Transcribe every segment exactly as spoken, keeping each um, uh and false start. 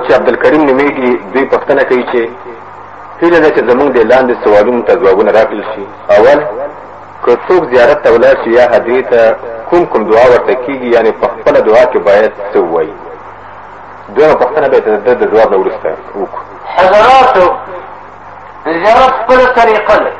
چې عبدالکریم نومیږي دوی پوښتنه کوي چې هیله ده چې زموږ د لاندې سوالونو ته ځوابونه راکړل شي. اول، که څوک زیارت ته ولاړ شي یا هدیرې ته کوم کوم دعا ورته کېږي، یعنې په خپله دعا کې باید څه ووایي؟ دویمه پوښتنه به یې د ځواب نه وروسته وکړو. حضراتو، زیارت خپله طریقه ده.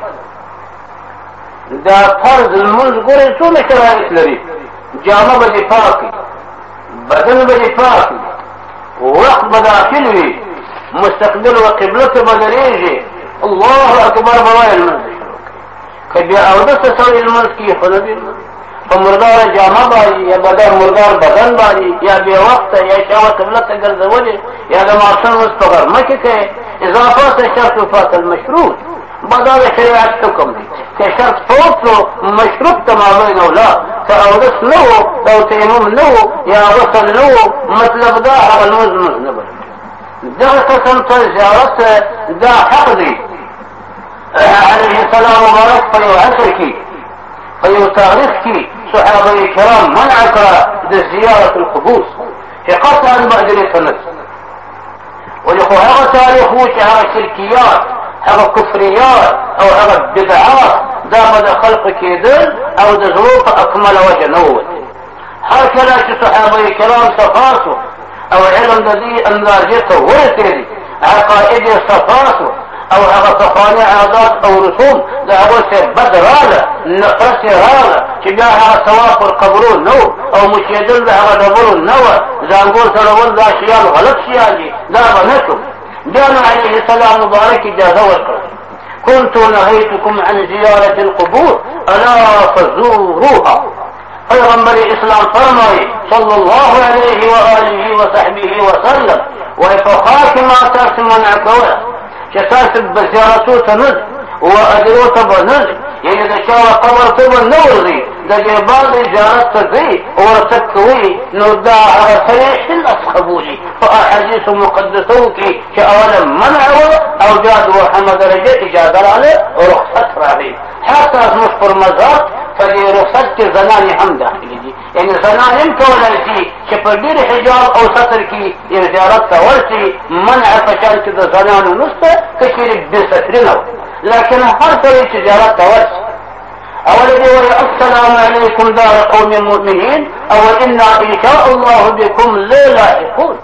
دا فرض لمونځ ګورئ څومره شرایط لري. جامه به دې پاکي، بدن به دې پاکي، وقت به داخل وي، مستقبل و قبله ته به درېږي، الله اکبر به وایي لمونځ شروع کړي. که بیا اودسه سړی لمونځ کړي خو نه دې په مرداره جامه باندې یا بدن مردار بدن باندې یا بې وخته یا شاوه قبله ته ګرځولې یا د ماښام لمونځ په غرمه کې کوې. اذا فات الشرط فات المشروط. بدا د شریعت حکم دی که شرط فوت شو مشروط ته مابین اولا، که اودس نه و او تیمم نه و یا غسل نه و، مطلب دا هغه لمونځ لمونځ نه بلل. دغه قسم ته زیارت دا حق دی. علیه السلام مبارک په یو عصر کې په یو تاریخ کې صحابه کرام منع کړه د زیارت القبور چې قطعا به اجرې ته نه ځي. ولې خو هغه تاریخ و چې هغه شرکیات، هغه کفریات او هغه بدعات دا به د خلقو کېدل او د زړو په اکمله وجه نه ووتل. هر کله چې صحابه کرام صفا سو او علم د دې اندازې ته ورسېدي، عقاید یې صفا سو او هغه پخواني عادات او رسوم د هغو څخه بد راغله، نفرت یې راغله چې بیا هغه ثواب پر قبرو نه و او مشېدل د هغه ډبرو نه وه، ځانګړ سړول دا شیان غلط شیان دي، دا به نه شو. بیا نو علیه السلام مبارک اجازه ورکړه، كنت نهيتكم عن زيارة القبور ألا فزوروها. پیغمبر اسلام فرمایي صلی الله علیه و آله و صحبه وسلم، وایي په ښار کې ما تاسې منع کوله چې تاسې به زیارتو ته نه ځئ و اجرو ته به نه ځئ، یعنې د چا قبر ته به نه ورځئ، د دې بعد زیارت ته ځئ ورڅک کوئ، نو دا هغه صریح النسخ بولي په احادیثو مقدسو کې چې اوله منع وه او بیا دوهمه درجه اجازه راغله، رخصت راغی. حتی زموږ پر مذهب په دې رخصت کې زنانې هم داخلي دي، یعنې زنان هم کولی شي چې په ډېر حجاب او ستر کې یو زیارت ته ورشي. منع په شان کې د زنانو نشته که چېرې بې ستري نه وه، لکن هر سړی چې زیارت ته ورشي اول دې وایي السلام علیکم دار قوم مؤمنین او انا ان شاء الله بكم لالاحقون.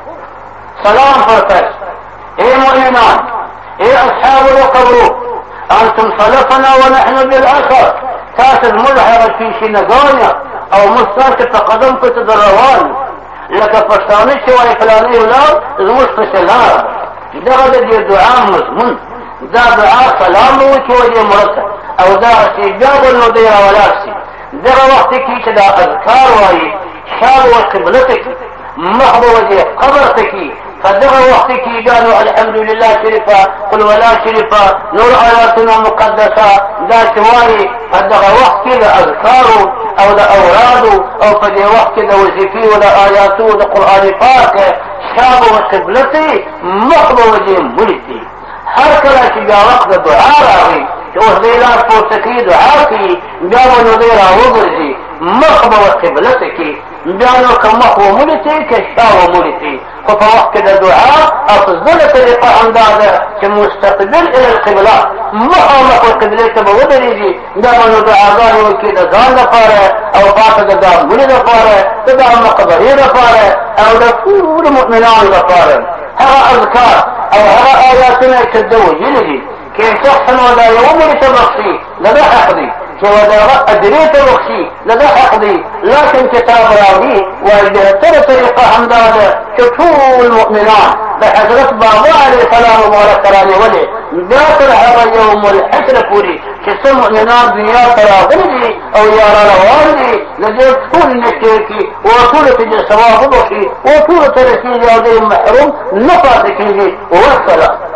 سلام فرتاش اے مؤمنان، اے اصحاب القبور، انتم سلفنا ونحن بالاخر. تاسو زموږ هغه پیشینګانې او موږ ستاسو په قدم پسې در روان یو، لکه پښتانه چې وایي فلاني ولاړ زموږ پسې لاړ. دغه د دې دعا مضمون دا دعا سلام به وچوي مړه ته او دغسې بیا به نو دی راولاړ شي. دغه وخت کې چې دا اذکار وایي شال و قبله ته کي، مخ به ودې قبر ته کي، په دغه وخت کې بیا نو الحمدلله شریفه، قل ولا شریفه، نور آیاتونه مقدسه دا چې وایي په دغه وخت کې د اذکارو او د اورادو او په دې وخت کې د وظیفې و د آیاتو د قرآن پاک شال و قبله ته مخ به ودې مړي دي. هر کله چې بیا وخت د دعا راغی چې اوس دی لاس پورته کوي دعا کوي، بیا به نو دی راوګرځي مخ به قبله ته کي، بیا نو که مخ ومولیتې که شا ومولیتې، خو په وخت کې د دعا افضله طریقه همدا ده چې مستقبل الى القبله، مخامخ قبلې ته به ودرېږي، بیا به نو دعاګانې وکړي د ځان لپاره او پاته د دا مړي لپاره، د دا مقبرې لپاره او د ټولو مؤمنانو لپاره. هغه اذکار او هغه آیاتونه چې ده ویلي دي که شخص نو دا یو مړي ته بخښي د ده حق دی، چې و د هغه اجرې ته بخښي د ده حق دی، لکن کتاب راوړي وایي بهتره طریقه همدا ده چې ټول مؤمنان د حضرت بابا علیه السلام مبارک رانیولې بیا تر هغه یوم الحشر پورې چې څه مؤمنان دنیا ته راغلي دي او یا را روان دي د دې ټول نشتې کړي و ټولو ته دې ثواب وبخښي و ټولو ته رسېږي او دوی محروم نه پاتې کېږي. والسلام.